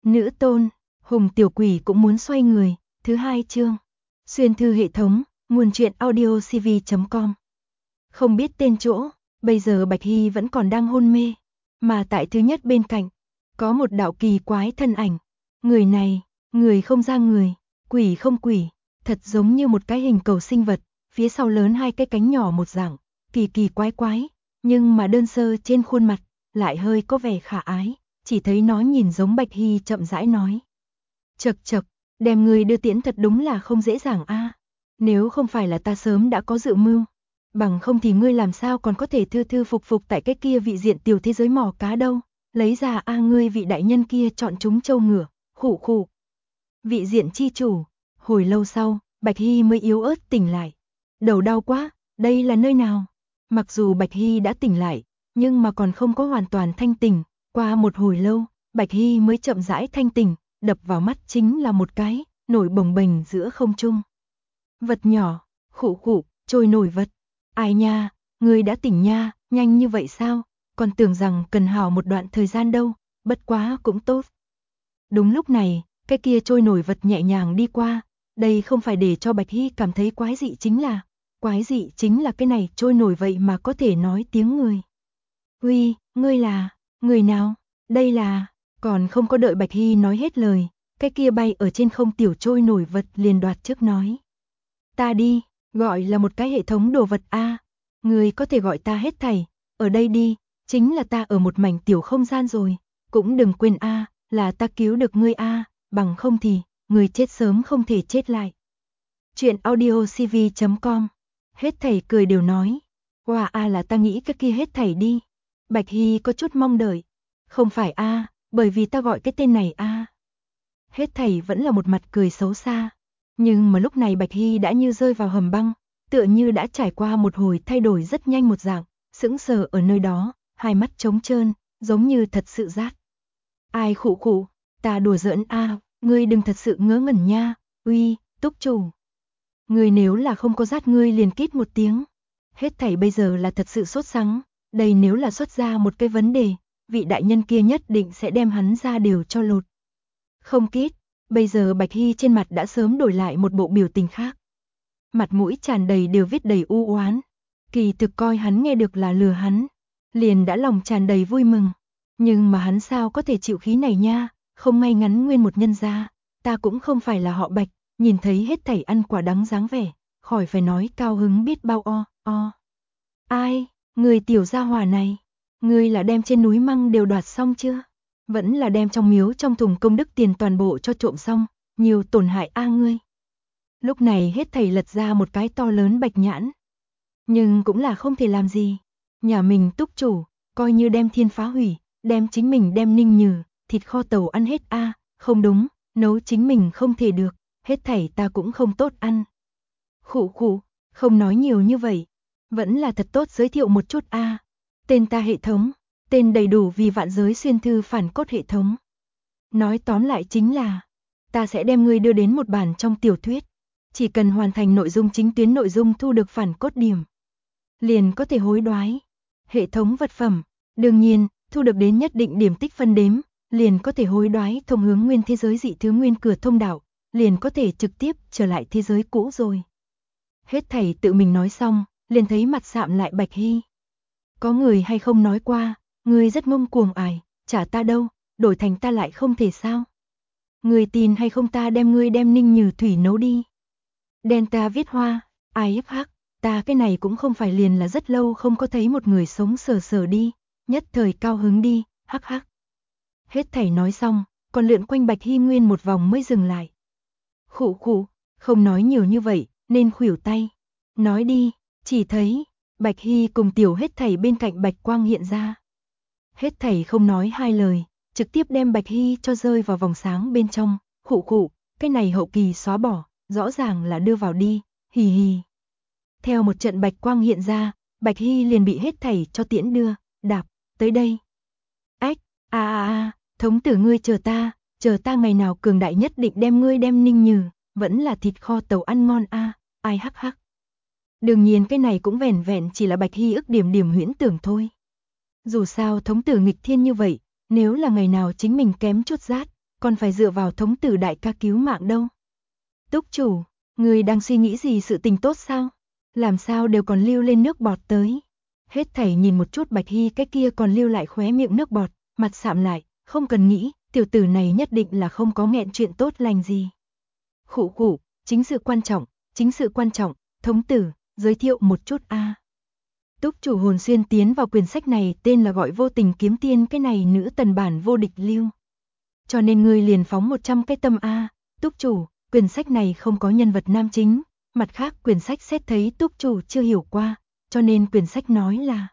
Nữ tôn, Hùng tiểu quỷ cũng muốn xoay người, thứ 2 chương. Xuyên thư hệ thống, nguồn truyện audiocv.com. Không biết tên chỗ, bây giờ Bạch Hy vẫn còn đang hôn mê, mà tại thứ nhất bên cạnh, có một đạo kỳ quái thân ảnh. Người này, người không ra người, quỷ không quỷ, thật giống như một cái hình cầu sinh vật, phía sau lớn 2 cái cánh nhỏ một dạng, kỳ kỳ quái quái, nhưng mà đơn sơ trên khuôn mặt, lại hơi có vẻ khả ái, chỉ thấy nó nhìn giống Bạch Hy chậm rãi nói. Chậc chậc, đem người đưa tiễn thật đúng là không dễ dàng a. Nếu không phải là ta sớm đã có dự mưu, bằng không thì ngươi làm sao còn có thể thư thư phục phục tại cái kia vị diện tiểu thế giới mò cá đâu, lấy ra ngươi vị đại nhân kia chọn chúng châu ngựa, khụ khụ. Vị diện chi chủ, hồi lâu sau, Bạch Hy mới yếu ớt tỉnh lại. Đầu đau quá, đây là nơi nào? Mặc dù Bạch Hy đã tỉnh lại, nhưng mà còn không có hoàn toàn thanh tỉnh, qua một hồi lâu, Bạch Hy mới chậm rãi thanh tỉnh, đập vào mắt chính là một cái, nổi bồng bềnh giữa không trung. Vật nhỏ, khụ khụ, trôi nổi vật. Ai nha, ngươi đã tỉnh nha, nhanh như vậy sao? Còn tưởng rằng cần hào một đoạn thời gian đâu, bất quá cũng tốt. Đúng lúc này, cái kia trôi nổi vật nhẹ nhàng đi qua, đây không phải để cho Bạch Hy cảm thấy quái dị chính là cái này trôi nổi vậy mà có thể nói tiếng người. Uy, ngươi là, người nào? Đây là, còn không có đợi Bạch Hy nói hết lời, cái kia bay ở trên không tiểu trôi nổi vật liền đoạt trước nói. Ta đi, gọi là một cái hệ thống đồ vật a, ngươi có thể gọi ta hết thảy, ở đây đi, chính là ta ở một mảnh tiểu không gian rồi, cũng đừng quên a, là ta cứu được ngươi a, bằng không thì, ngươi chết sớm không thể chết lại. Chuyện audiocv.com. Hết thảy cười đều nói. Wow là ta nghĩ cái kia hết thảy đi. Bạch Hy có chút mong đợi. Không phải a, bởi vì ta gọi cái tên này a. Hết thảy vẫn là một mặt cười xấu xa. Nhưng mà lúc này Bạch Hy đã như rơi vào hầm băng, tựa như đã trải qua một hồi thay đổi rất nhanh một dạng, sững sờ ở nơi đó, hai mắt trống trơn, giống như thật sự rát. Ai khụ khụ, ta đùa giỡn a, ngươi đừng thật sự ngớ ngẩn nha, uy, túc chủ. Ngươi nếu là không có rát ngươi liền kít một tiếng. Hết thảy bây giờ là thật sự sốt sắng, đây nếu là xuất ra một cái vấn đề, vị đại nhân kia nhất định sẽ đem hắn ra đều cho lột. Không kít, bây giờ Bạch Hy trên mặt đã sớm đổi lại một bộ biểu tình khác. Mặt mũi tràn đầy đều viết đầy u oán, kỳ thực coi hắn nghe được là lừa hắn, liền đã lòng tràn đầy vui mừng. Nhưng mà hắn sao có thể chịu khí này nha, không ngay ngắn nguyên một nhân gia, ta cũng không phải là họ Bạch, nhìn thấy hết thảy ăn quả đắng dáng vẻ, khỏi phải nói cao hứng biết bao o. Ai, người tiểu gia hỏa này, ngươi là đem trên núi măng đều đoạt xong chưa? Vẫn là đem trong miếu trong thùng công đức tiền toàn bộ cho trộm xong, nhiều tổn hại ngươi. Lúc này hết thảy lật ra một cái to lớn bạch nhãn. Nhưng cũng là không thể làm gì. Nhà mình túc chủ, coi như đem thiên phá hủy, đem chính mình đem ninh nhừ, thịt kho tàu ăn hết không đúng, nấu chính mình không thể được, hết thảy ta cũng không tốt ăn. Khụ khụ, không nói nhiều như vậy, vẫn là thật tốt giới thiệu một chút Tên ta hệ thống, tên đầy đủ vì vạn giới xuyên thư phản cốt hệ thống. Nói tóm lại chính là, ta sẽ đem ngươi đưa đến một bản trong tiểu thuyết, chỉ cần hoàn thành nội dung chính tuyến nội dung thu được phản cốt điểm, liền có thể hối đoái. Hệ thống vật phẩm, đương nhiên, thu được đến nhất định điểm tích phân đếm, liền có thể hối đoái thông hướng nguyên thế giới dị thứ nguyên cửa thông đạo, liền có thể trực tiếp trở lại thế giới cũ rồi. Hết thảy tự mình nói xong, liền thấy mặt sạm lại Bạch Hy. Có người hay không nói qua, ngươi rất ngông cuồng trả ta đâu, đổi thành ta lại không thể sao? Ngươi tin hay không ta đem ngươi đem ninh nhừ thủy nấu đi. Đen ta viết hoa, hắc, ta cái này cũng không phải liền là rất lâu không có thấy một người sống sờ đi, nhất thời cao hứng đi, hắc hắc. Hết thảy nói xong, còn lượn quanh Bạch Hy nguyên một vòng mới dừng lại. Khụ khụ, không nói nhiều như vậy, nên khuỷu tay. Nói đi, chỉ thấy, Bạch Hy cùng tiểu hết thảy bên cạnh bạch quang hiện ra. Hết thảy không nói hai lời, trực tiếp đem Bạch Hy cho rơi vào vòng sáng bên trong, khụ khụ, cái này hậu kỳ xóa bỏ, rõ ràng là đưa vào đi, hì hì. Theo một trận bạch quang hiện ra, Bạch Hy liền bị hết thảy cho tiễn đưa, đạp, tới đây. Ách, thống tử ngươi chờ ta ngày nào cường đại nhất định đem ngươi đem ninh nhừ, vẫn là thịt kho tàu ăn ngon ai hắc hắc. Đương nhiên cái này cũng vẻn vẹn chỉ là Bạch Hy ức điểm huyễn tưởng thôi. Dù sao thống tử nghịch thiên như vậy, nếu là ngày nào chính mình kém chút rát, còn phải dựa vào thống tử đại ca cứu mạng đâu. Túc chủ, người đang suy nghĩ gì sự tình tốt sao? Làm sao đều còn lưu lên nước bọt tới. Hết thảy nhìn một chút Bạch Hy cái kia còn lưu lại khóe miệng nước bọt, mặt sạm lại, không cần nghĩ, tiểu tử này nhất định là không có nghẹn chuyện tốt lành gì. Khụ khụ, chính sự quan trọng, thống tử, giới thiệu một chút a. Túc chủ hồn xuyên tiến vào quyển sách này tên là gọi Vô Tình Kiếm Tiên, cái này nữ tần bản vô địch lưu. Cho nên ngươi liền phóng 100 cái tâm a. Túc chủ, quyển sách này không có nhân vật nam chính, mặt khác quyển sách xét thấy túc chủ chưa hiểu qua, cho nên quyển sách nói là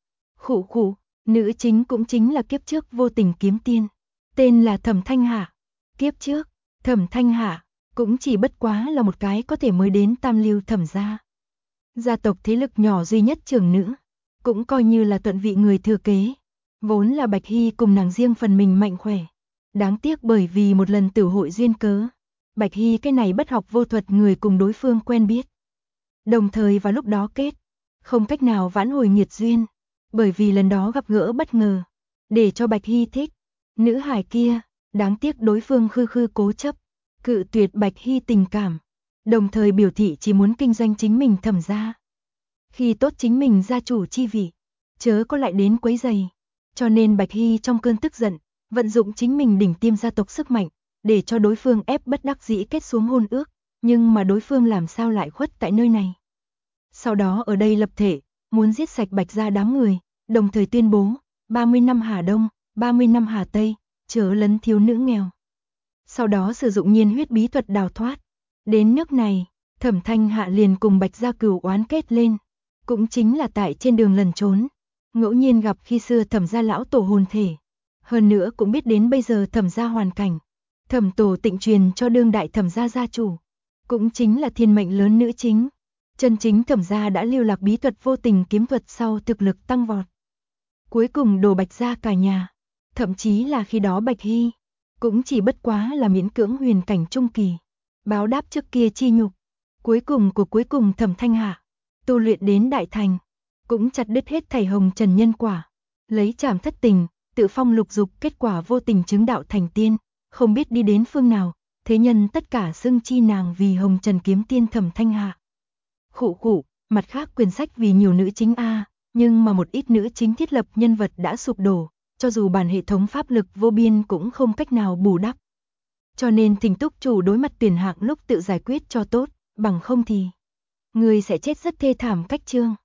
khụ khụ, nữ chính cũng chính là kiếp trước Vô Tình Kiếm Tiên, tên là Thẩm Thanh Hạ. Kiếp trước, Thẩm Thanh Hạ cũng chỉ bất quá là một cái có thể mới đến tam lưu thẩm gia. Gia tộc thế lực nhỏ duy nhất trưởng nữ, cũng coi như là thuận vị người thừa kế. Vốn là Bạch Hy cùng nàng riêng phần mình mạnh khỏe. Đáng tiếc bởi vì một lần tử hội duyên cớ, Bạch Hy cái này bất học vô thuật người cùng đối phương quen biết. Đồng thời vào lúc đó kết, không cách nào vãn hồi nghiệt duyên, bởi vì lần đó gặp gỡ bất ngờ, để cho Bạch Hy thích nữ hài kia, đáng tiếc đối phương khư cố chấp, cự tuyệt Bạch Hy tình cảm, đồng thời biểu thị chỉ muốn kinh doanh chính mình thẩm gia. Khi tốt chính mình gia chủ chi vị, chớ có lại đến quấy rầy. Cho nên Bạch Hy trong cơn tức giận, vận dụng chính mình đỉnh tiêm gia tộc sức mạnh, để cho đối phương ép bất đắc dĩ kết xuống hôn ước, nhưng mà đối phương làm sao lại khuất tại nơi này. Sau đó ở đây lập thể, muốn giết sạch Bạch gia đám người, đồng thời tuyên bố, 30 năm Hà Đông, 30 năm Hà Tây, chớ lấn thiếu nữ nghèo. Sau đó sử dụng nhiên huyết bí thuật đào thoát. Đến nước này, Thẩm Thanh Hạ liền cùng Bạch gia cửu oán kết lên, cũng chính là tại trên đường lần trốn, ngẫu nhiên gặp khi xưa Thẩm gia lão tổ hồn thể. Hơn nữa cũng biết đến bây giờ Thẩm gia hoàn cảnh. Thẩm tổ tịnh truyền cho đương đại Thẩm gia gia chủ, cũng chính là thiên mệnh lớn nữ chính. Chân chính Thẩm gia đã lưu lạc bí thuật vô tình kiếm thuật sau thực lực tăng vọt. Cuối cùng đổ Bạch gia cả nhà, thậm chí là khi đó Bạch Hy, cũng chỉ bất quá là miễn cưỡng huyền cảnh trung kỳ, báo đáp trước kia chi nhục. Cuối cùng Thẩm Thanh Hạ, tu luyện đến đại thành, cũng chặt đứt hết thảy hồng trần nhân quả, lấy trảm thất tình, tự phong lục dục, kết quả vô tình chứng đạo thành tiên, không biết đi đến phương nào, thế nhân tất cả xưng chi nàng vì hồng trần kiếm tiên Thẩm Thanh Hạ. Khụ khụ, mặt khác quyển sách vì nhiều nữ chính a, nhưng mà một ít nữ chính thiết lập nhân vật đã sụp đổ, cho dù bản hệ thống pháp lực vô biên cũng không cách nào bù đắp. Cho nên thỉnh túc chủ đối mặt tuyển hạng lúc tự giải quyết cho tốt, bằng không thì người sẽ chết rất thê thảm cách chương.